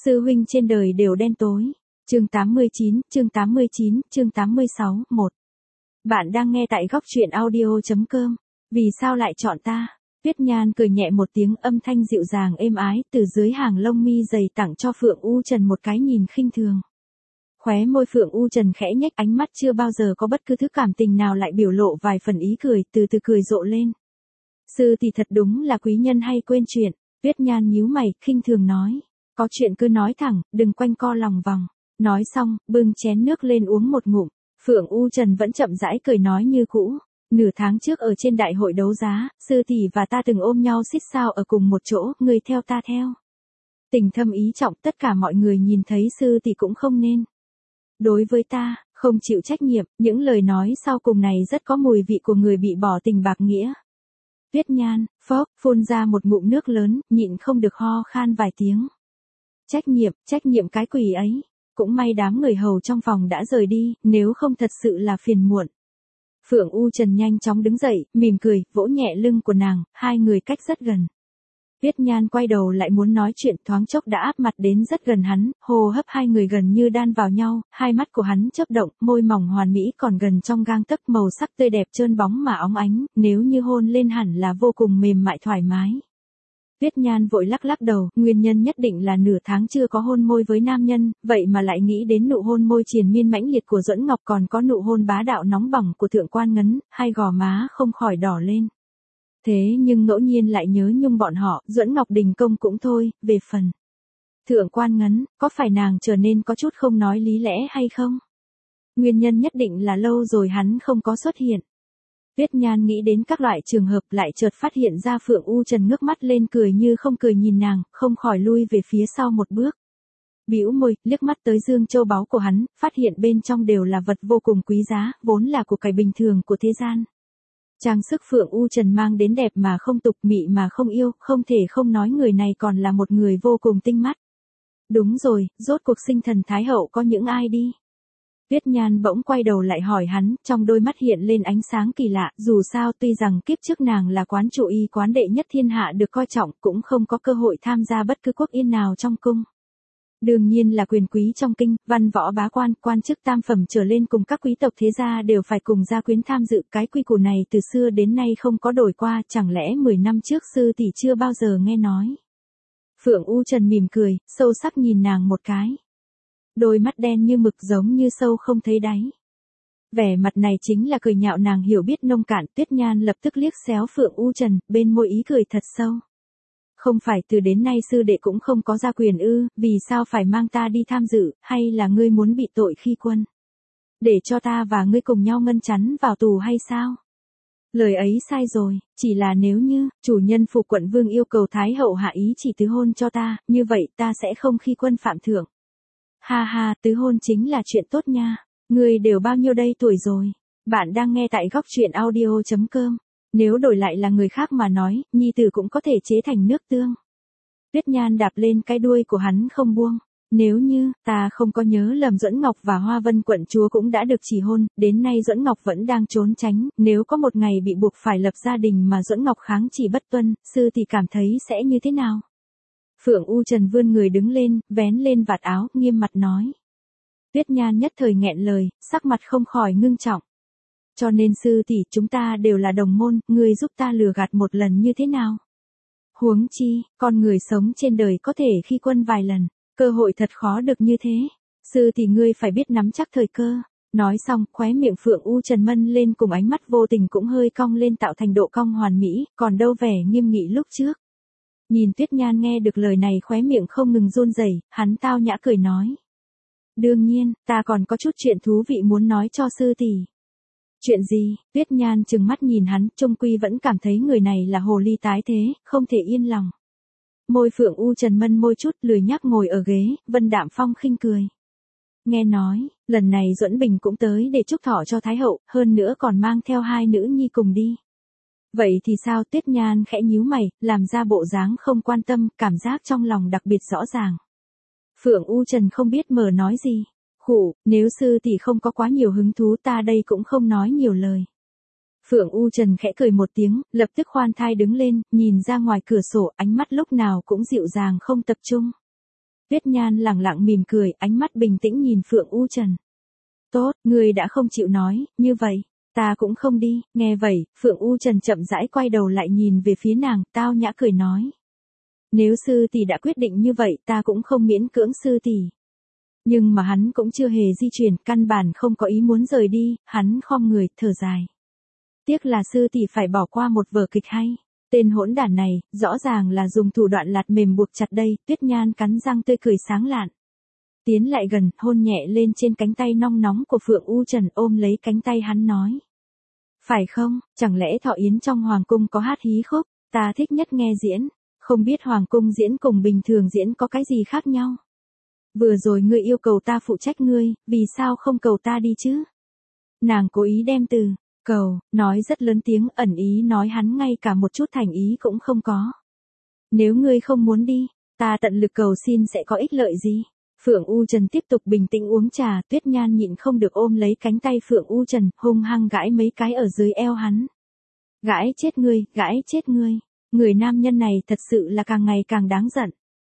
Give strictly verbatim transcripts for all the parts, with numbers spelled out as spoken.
Sư huynh trên đời đều đen tối. Chương tám mươi chín, chương tám mươi chín, chương tám mươi sáu, một. Bạn đang nghe tại góc truyện audio chấm com. Vì sao lại chọn ta? Tuyết Nhan cười nhẹ một tiếng, âm thanh dịu dàng êm ái, từ dưới hàng lông mi dày tặng cho Phượng U Trần một cái nhìn khinh thường. Khóe môi Phượng U Trần khẽ nhếch, ánh mắt chưa bao giờ có bất cứ thứ cảm tình nào lại biểu lộ vài phần ý cười, từ từ cười rộ lên. Sư tỷ thật đúng là quý nhân hay quên chuyện. Tuyết Nhan nhíu mày, khinh thường nói. Có chuyện cứ nói thẳng, đừng quanh co lòng vòng. Nói xong, bưng chén nước lên uống một ngụm. Phượng U Trần vẫn chậm rãi cười nói như cũ. Nửa tháng trước ở trên đại hội đấu giá, sư tỷ và ta từng ôm nhau xít sao ở cùng một chỗ, người theo ta theo. Tình thâm ý trọng, tất cả mọi người nhìn thấy sư tỷ cũng không nên. Đối với ta, không chịu trách nhiệm, những lời nói sau cùng này rất có mùi vị của người bị bỏ tình bạc nghĩa. Tuyết Nhan, phốc, phun ra một ngụm nước lớn, nhịn không được ho khan vài tiếng. Trách nhiệm, trách nhiệm cái quỷ ấy. Cũng may đám người hầu trong phòng đã rời đi, nếu không thật sự là phiền muộn. Phượng U Trần nhanh chóng đứng dậy, mỉm cười, vỗ nhẹ lưng của nàng, hai người cách rất gần. Tuyết Nhan quay đầu lại muốn nói chuyện, thoáng chốc đã áp mặt đến rất gần hắn, hô hấp hai người gần như đan vào nhau, hai mắt của hắn chớp động, môi mỏng hoàn mỹ còn gần trong gang tấc, màu sắc tươi đẹp trơn bóng mà óng ánh, nếu như hôn lên hẳn là vô cùng mềm mại thoải mái. Tuyết Nhan vội lắc lắc đầu, nguyên nhân nhất định là nửa tháng chưa có hôn môi với nam nhân, vậy mà lại nghĩ đến nụ hôn môi triền miên mãnh liệt của Duẫn Ngọc, còn có nụ hôn bá đạo nóng bỏng của Thượng Quan Ngấn, hai gò má không khỏi đỏ lên. Thế nhưng ngẫu nhiên lại nhớ nhung bọn họ, Duẫn Ngọc đình công cũng thôi, về phần Thượng Quan Ngấn, có phải nàng trở nên có chút không nói lý lẽ hay không? Nguyên nhân nhất định là lâu rồi hắn không có xuất hiện. Tuyết Nhan nghĩ đến các loại trường hợp, lại chợt phát hiện ra Phượng U Trần ngước mắt lên cười như không cười nhìn nàng, không khỏi lui về phía sau một bước. Bĩu môi, liếc mắt tới dương châu báu của hắn, phát hiện bên trong đều là vật vô cùng quý giá, vốn là của cải bình thường của thế gian. Trang sức Phượng U Trần mang đến đẹp mà không tục, mị mà không yêu, không thể không nói người này còn là một người vô cùng tinh mắt. Đúng rồi, rốt cuộc sinh thần Thái Hậu có những ai đi? Tuyết Nhan bỗng quay đầu lại hỏi hắn, trong đôi mắt hiện lên ánh sáng kỳ lạ, dù sao tuy rằng kiếp trước nàng là quán chủ y quán đệ nhất thiên hạ được coi trọng, cũng không có cơ hội tham gia bất cứ quốc yên nào trong cung. Đương nhiên là quyền quý trong kinh, văn võ bá quan, quan chức tam phẩm trở lên cùng các quý tộc thế gia đều phải cùng gia quyến tham dự, cái quy củ này từ xưa đến nay không có đổi qua, chẳng lẽ mười năm trước sư tỷ chưa bao giờ nghe nói. Phượng U Trần mỉm cười, sâu sắc nhìn nàng một cái. Đôi mắt đen như mực giống như sâu không thấy đáy. Vẻ mặt này chính là cười nhạo nàng hiểu biết nông cạn. Tuyết Nhan lập tức liếc xéo Phượng U Trần, bên môi ý cười thật sâu. Không phải từ đến nay sư đệ cũng không có gia quyền ư, vì sao phải mang ta đi tham dự, hay là ngươi muốn bị tội khi quân? Để cho ta và ngươi cùng nhau ngân chắn vào tù hay sao? Lời ấy sai rồi, chỉ là nếu như, chủ nhân phủ quận vương yêu cầu Thái Hậu hạ ý chỉ tứ hôn cho ta, như vậy ta sẽ không khi quân phạm thượng. Ha ha, tứ hôn chính là chuyện tốt nha. Ngươi đều bao nhiêu đây tuổi rồi? Bạn đang nghe tại góc truyện audio chấm com. Nếu đổi lại là người khác mà nói, nhi tử cũng có thể chế thành nước tương. Tuyết Nhan đạp lên cái đuôi của hắn không buông. Nếu như, ta không có nhớ lầm, Duẫn Ngọc và Hoa Vân quận chúa cũng đã được chỉ hôn, đến nay Duẫn Ngọc vẫn đang trốn tránh, nếu có một ngày bị buộc phải lập gia đình mà Duẫn Ngọc kháng chỉ bất tuân, sư thì cảm thấy sẽ như thế nào? Phượng U Trần vươn người đứng lên, vén lên vạt áo, nghiêm mặt nói. Tuyết Nhan nhất thời nghẹn lời, sắc mặt không khỏi ngưng trọng. Cho nên sư tỷ, chúng ta đều là đồng môn, ngươi giúp ta lừa gạt một lần như thế nào? Huống chi, con người sống trên đời có thể khi quân vài lần, cơ hội thật khó được như thế. Sư tỷ ngươi phải biết nắm chắc thời cơ. Nói xong, khóe miệng Phượng U Trần mân lên, cùng ánh mắt vô tình cũng hơi cong lên tạo thành độ cong hoàn mỹ, còn đâu vẻ nghiêm nghị lúc trước. Nhìn Tuyết Nhan nghe được lời này khóe miệng không ngừng run rẩy, hắn tao nhã cười nói. Đương nhiên, ta còn có chút chuyện thú vị muốn nói cho sư tỷ. Chuyện gì? Tuyết Nhan trừng mắt nhìn hắn, trung quy vẫn cảm thấy người này là hồ ly tái thế, không thể yên lòng. Môi Phượng U Trần mân môi chút, lười nhác ngồi ở ghế, Vân Đạm Phong khinh cười. Nghe nói, lần này Duẫn Bình cũng tới để chúc thọ cho Thái Hậu, hơn nữa còn mang theo hai nữ nhi cùng đi. Vậy thì sao? Tuyết Nhan khẽ nhíu mày, làm ra bộ dáng không quan tâm, cảm giác trong lòng đặc biệt rõ ràng. Phượng U Trần không biết mở nói gì. Khụ, nếu sư tỷ không có quá nhiều hứng thú, ta đây cũng không nói nhiều lời. Phượng U Trần khẽ cười một tiếng, lập tức khoan thai đứng lên, nhìn ra ngoài cửa sổ, ánh mắt lúc nào cũng dịu dàng không tập trung. Tuyết Nhan lẳng lặng mỉm cười, ánh mắt bình tĩnh nhìn Phượng U Trần. Tốt, ngươi đã không chịu nói, như vậy, ta cũng không đi. Nghe vậy, Phượng U Trần chậm rãi quay đầu lại nhìn về phía nàng, tao nhã cười nói. Nếu sư tỷ đã quyết định như vậy ta cũng không miễn cưỡng sư tỷ. Nhưng mà hắn cũng chưa hề di chuyển, căn bản không có ý muốn rời đi, hắn khom người, thở dài. Tiếc là sư tỷ phải bỏ qua một vở kịch hay. Tên hỗn đản này, rõ ràng là dùng thủ đoạn lạt mềm buộc chặt đây. Tuyết Nhan cắn răng tươi cười sáng lạn. Tiến lại gần, hôn nhẹ lên trên cánh tay nong nóng của Phượng U Trần, ôm lấy cánh tay hắn nói. Phải không, chẳng lẽ Thọ Yến trong Hoàng Cung có hát hí khúc, ta thích nhất nghe diễn, không biết Hoàng Cung diễn cùng bình thường diễn có cái gì khác nhau. Vừa rồi ngươi yêu cầu ta phụ trách ngươi, vì sao không cầu ta đi chứ? Nàng cố ý đem từ cầu, nói rất lớn tiếng, ẩn ý nói hắn ngay cả một chút thành ý cũng không có. Nếu ngươi không muốn đi, ta tận lực cầu xin sẽ có ích lợi gì? Phượng U Trần tiếp tục bình tĩnh uống trà, Tuyết Nhan nhịn không được ôm lấy cánh tay Phượng U Trần, hung hăng gãi mấy cái ở dưới eo hắn. Gãi chết ngươi, gãi chết ngươi, người nam nhân này thật sự là càng ngày càng đáng giận.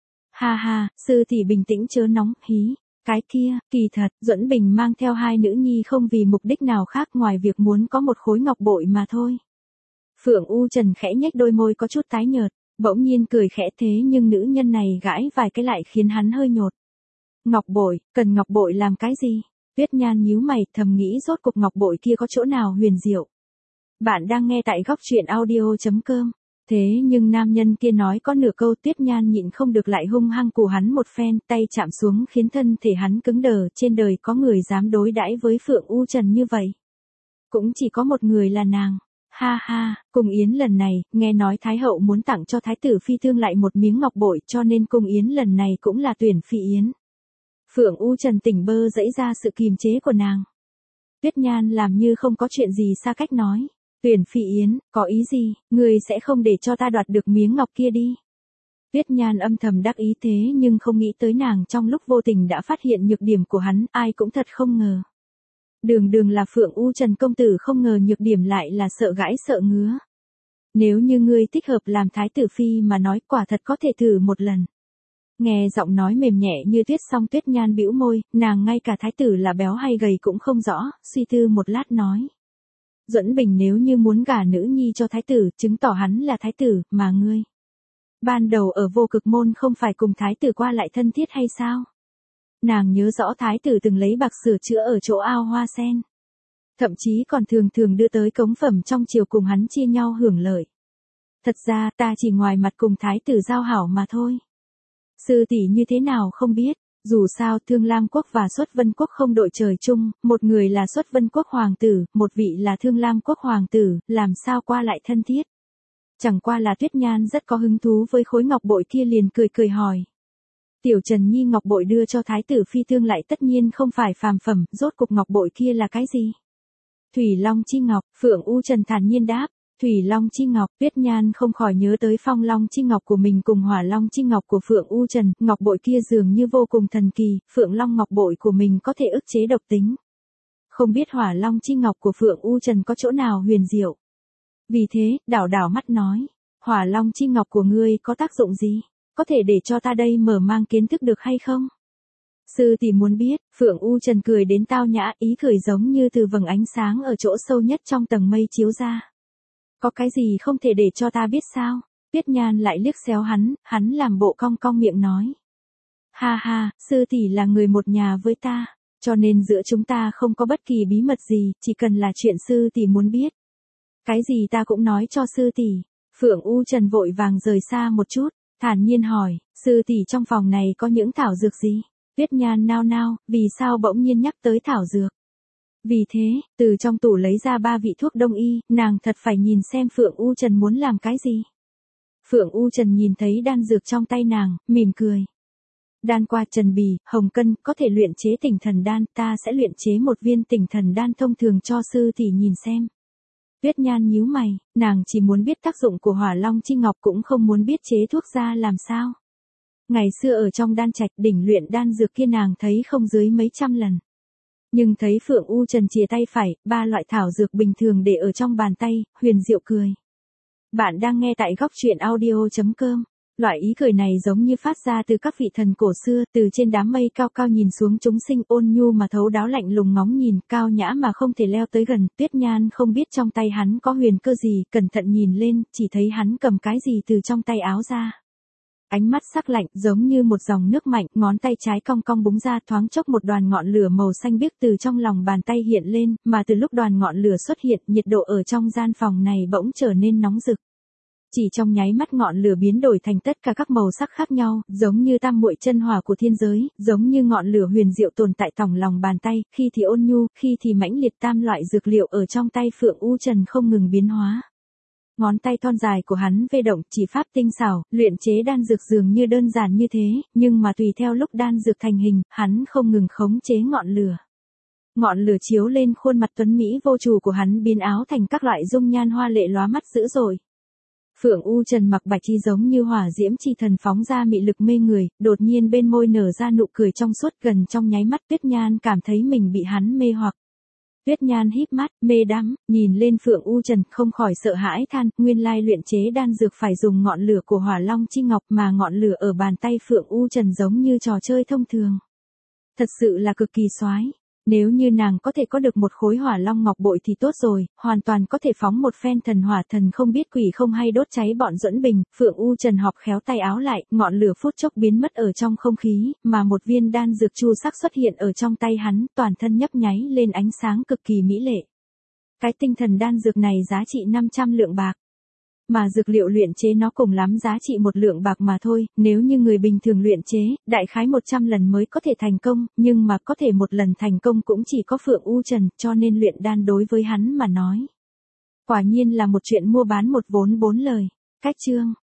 Ha ha, sư tỷ bình tĩnh chớ nóng, hí. Cái kia, kỳ thật, Duẫn Bình mang theo hai nữ nhi không vì mục đích nào khác ngoài việc muốn có một khối ngọc bội mà thôi. Phượng U Trần khẽ nhếch đôi môi có chút tái nhợt, bỗng nhiên cười khẽ thế nhưng nữ nhân này gãi vài cái lại khiến hắn hơi nhột. Ngọc bội, cần ngọc bội làm cái gì? Tuyết Nhan nhíu mày thầm nghĩ rốt cuộc ngọc bội kia có chỗ nào huyền diệu. Bạn đang nghe tại góc truyện audio chấm com. Thế nhưng nam nhân kia nói có nửa câu Tuyết Nhan nhịn không được lại hung hăng cù hắn một phen, tay chạm xuống khiến thân thể hắn cứng đờ, trên đời có người dám đối đãi với Phượng U Trần như vậy. Cũng chỉ có một người là nàng. Ha ha, Cung Yến lần này, nghe nói Thái Hậu muốn tặng cho Thái tử Phi Thương lại một miếng ngọc bội cho nên Cung Yến lần này cũng là tuyển Phi Yến. Phượng U Trần tỉnh bơ dẫy ra sự kiềm chế của nàng. Tuyết Nhan làm như không có chuyện gì xa cách nói. Tuyển Phi Yến, có ý gì, ngươi sẽ không để cho ta đoạt được miếng ngọc kia đi. Tuyết Nhan âm thầm đắc ý thế nhưng không nghĩ tới nàng trong lúc vô tình đã phát hiện nhược điểm của hắn, ai cũng thật không ngờ. Đường đường là Phượng U Trần công tử không ngờ nhược điểm lại là sợ gãi sợ ngứa. Nếu như ngươi thích hợp làm Thái tử Phi mà nói quả thật có thể thử một lần. Nghe giọng nói mềm nhẹ như tuyết xong Tuyết Nhan bĩu môi, nàng ngay cả Thái tử là béo hay gầy cũng không rõ, suy tư một lát nói. Duẫn Bình nếu như muốn gả nữ nhi cho Thái tử, chứng tỏ hắn là Thái tử, mà ngươi. Ban đầu ở Vô Cực Môn không phải cùng Thái tử qua lại thân thiết hay sao? Nàng nhớ rõ Thái tử từng lấy bạc sửa chữa ở chỗ ao hoa sen. Thậm chí còn thường thường đưa tới cống phẩm trong triều cùng hắn chia nhau hưởng lợi. Thật ra ta chỉ ngoài mặt cùng Thái tử giao hảo mà thôi. Sư tỷ như thế nào không biết, dù sao Thương Lam Quốc và Xuất Vân Quốc không đội trời chung, một người là Xuất Vân Quốc hoàng tử, một vị là Thương Lam Quốc hoàng tử, làm sao qua lại thân thiết. Chẳng qua là Tuyết Nhan rất có hứng thú với khối ngọc bội kia liền cười cười hỏi. Tiểu Trần Nhi ngọc bội đưa cho Thái tử Phi Thương lại tất nhiên không phải phàm phẩm, rốt cục ngọc bội kia là cái gì? Thủy Long Chi Ngọc, Phượng U Trần thản nhiên đáp. Thủy Long Chi Ngọc, Tuyết Nhan không khỏi nhớ tới Phong Long Chi Ngọc của mình cùng Hỏa Long Chi Ngọc của Phượng U Trần, ngọc bội kia dường như vô cùng thần kỳ, Phượng Long ngọc bội của mình có thể ức chế độc tính. Không biết Hỏa Long Chi Ngọc của Phượng U Trần có chỗ nào huyền diệu. Vì thế, đảo đảo mắt nói, Hỏa Long Chi Ngọc của ngươi có tác dụng gì? Có thể để cho ta đây mở mang kiến thức được hay không? Sư tỷ muốn biết, Phượng U Trần cười đến tao nhã, ý cười giống như từ vầng ánh sáng ở chỗ sâu nhất trong tầng mây chiếu ra. Có cái gì không thể để cho ta biết sao? Tuyết Nhan lại liếc xéo hắn, hắn làm bộ cong cong miệng nói. Ha ha, sư tỷ là người một nhà với ta, cho nên giữa chúng ta không có bất kỳ bí mật gì, chỉ cần là chuyện sư tỷ muốn biết. Cái gì ta cũng nói cho sư tỷ. Phượng U Trần vội vàng rời xa một chút, thản nhiên hỏi, sư tỷ trong phòng này có những thảo dược gì? Tuyết Nhan nao nao, vì sao bỗng nhiên nhắc tới thảo dược? Vì thế, từ trong tủ lấy ra ba vị thuốc đông y, nàng thật phải nhìn xem Phượng U Trần muốn làm cái gì. Phượng U Trần nhìn thấy đan dược trong tay nàng, mỉm cười. Đan qua Trần Bì, Hồng Cân, có thể luyện chế tỉnh thần đan, ta sẽ luyện chế một viên tỉnh thần đan thông thường cho sư tỷ nhìn xem. Tuyết Nhan nhíu mày, nàng chỉ muốn biết tác dụng của Hỏa Long Chi Ngọc cũng không muốn biết chế thuốc ra làm sao. Ngày xưa ở trong đan trạch đỉnh luyện đan dược kia nàng thấy không dưới mấy trăm lần. Nhưng thấy Phượng U Trần chìa tay phải, ba loại thảo dược bình thường để ở trong bàn tay, huyền diệu cười. Bạn đang nghe tại góc truyện audio chấm com. Loại ý cười này giống như phát ra từ các vị thần cổ xưa, từ trên đám mây cao cao nhìn xuống chúng sinh, ôn nhu mà thấu đáo, lạnh lùng ngóng nhìn, cao nhã mà không thể leo tới gần. Tuyết Nhan không biết trong tay hắn có huyền cơ gì, cẩn thận nhìn lên, chỉ thấy hắn cầm cái gì từ trong tay áo ra. Ánh mắt sắc lạnh, giống như một dòng nước mạnh, ngón tay trái cong cong búng ra, thoáng chốc một đoàn ngọn lửa màu xanh biếc từ trong lòng bàn tay hiện lên, mà từ lúc đoàn ngọn lửa xuất hiện, nhiệt độ ở trong gian phòng này bỗng trở nên nóng rực. Chỉ trong nháy mắt ngọn lửa biến đổi thành tất cả các màu sắc khác nhau, giống như tam muội chân hỏa của thiên giới, giống như ngọn lửa huyền diệu tồn tại tỏng lòng bàn tay, khi thì ôn nhu, khi thì mãnh liệt, tam loại dược liệu ở trong tay Phượng U Trần không ngừng biến hóa. Ngón tay thon dài của hắn vê động, chỉ pháp tinh xảo, luyện chế đan dược dường như đơn giản như thế, nhưng mà tùy theo lúc đan dược thành hình, hắn không ngừng khống chế ngọn lửa. Ngọn lửa chiếu lên khuôn mặt tuấn mỹ vô chủ của hắn, biến áo thành các loại dung nhan hoa lệ lóa mắt dữ dội. Phượng U Trần mặc bạch y giống như hỏa diễm chi thần phóng ra mị lực mê người, đột nhiên bên môi nở ra nụ cười trong suốt, gần trong nháy mắt Tuyết Nhan cảm thấy mình bị hắn mê hoặc. Tuyết Nhan híp mắt, mê đắm, nhìn lên Phượng U Trần, không khỏi sợ hãi than, nguyên lai luyện chế đan dược phải dùng ngọn lửa của Hỏa Long chi ngọc, mà ngọn lửa ở bàn tay Phượng U Trần giống như trò chơi thông thường. Thật sự là cực kỳ xoái. Nếu như nàng có thể có được một khối Hỏa Long ngọc bội thì tốt rồi, hoàn toàn có thể phóng một phen thần hỏa, thần không biết quỷ không hay đốt cháy bọn Duẫn Bình. Phượng U Trần họp khéo tay áo lại, ngọn lửa phút chốc biến mất ở trong không khí, mà một viên đan dược chu sắc xuất hiện ở trong tay hắn, toàn thân nhấp nháy lên ánh sáng cực kỳ mỹ lệ. Cái tinh thần đan dược này giá trị năm trăm lượng bạc. Mà dược liệu luyện chế nó cùng lắm giá trị một lượng bạc mà thôi, nếu như người bình thường luyện chế, đại khái một trăm lần mới có thể thành công, nhưng mà có thể một lần thành công cũng chỉ có Phượng U Trần, cho nên luyện đan đối với hắn mà nói. Quả nhiên là một chuyện mua bán một vốn bốn lời. Cách chương